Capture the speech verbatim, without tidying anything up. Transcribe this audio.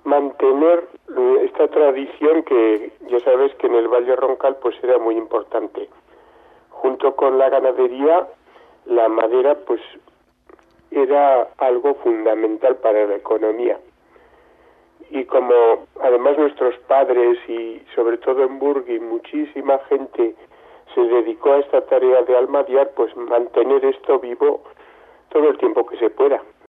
mantener eh, esta tradición que ya sabes que en el Valle Roncal pues era muy importante. Junto con la ganadería, la madera pues era algo fundamental para la economía. Y como además nuestros padres y sobre todo en Burgui muchísima gente se dedicó a esta tarea de almadear, pues mantener esto vivo todo el tiempo que se pueda.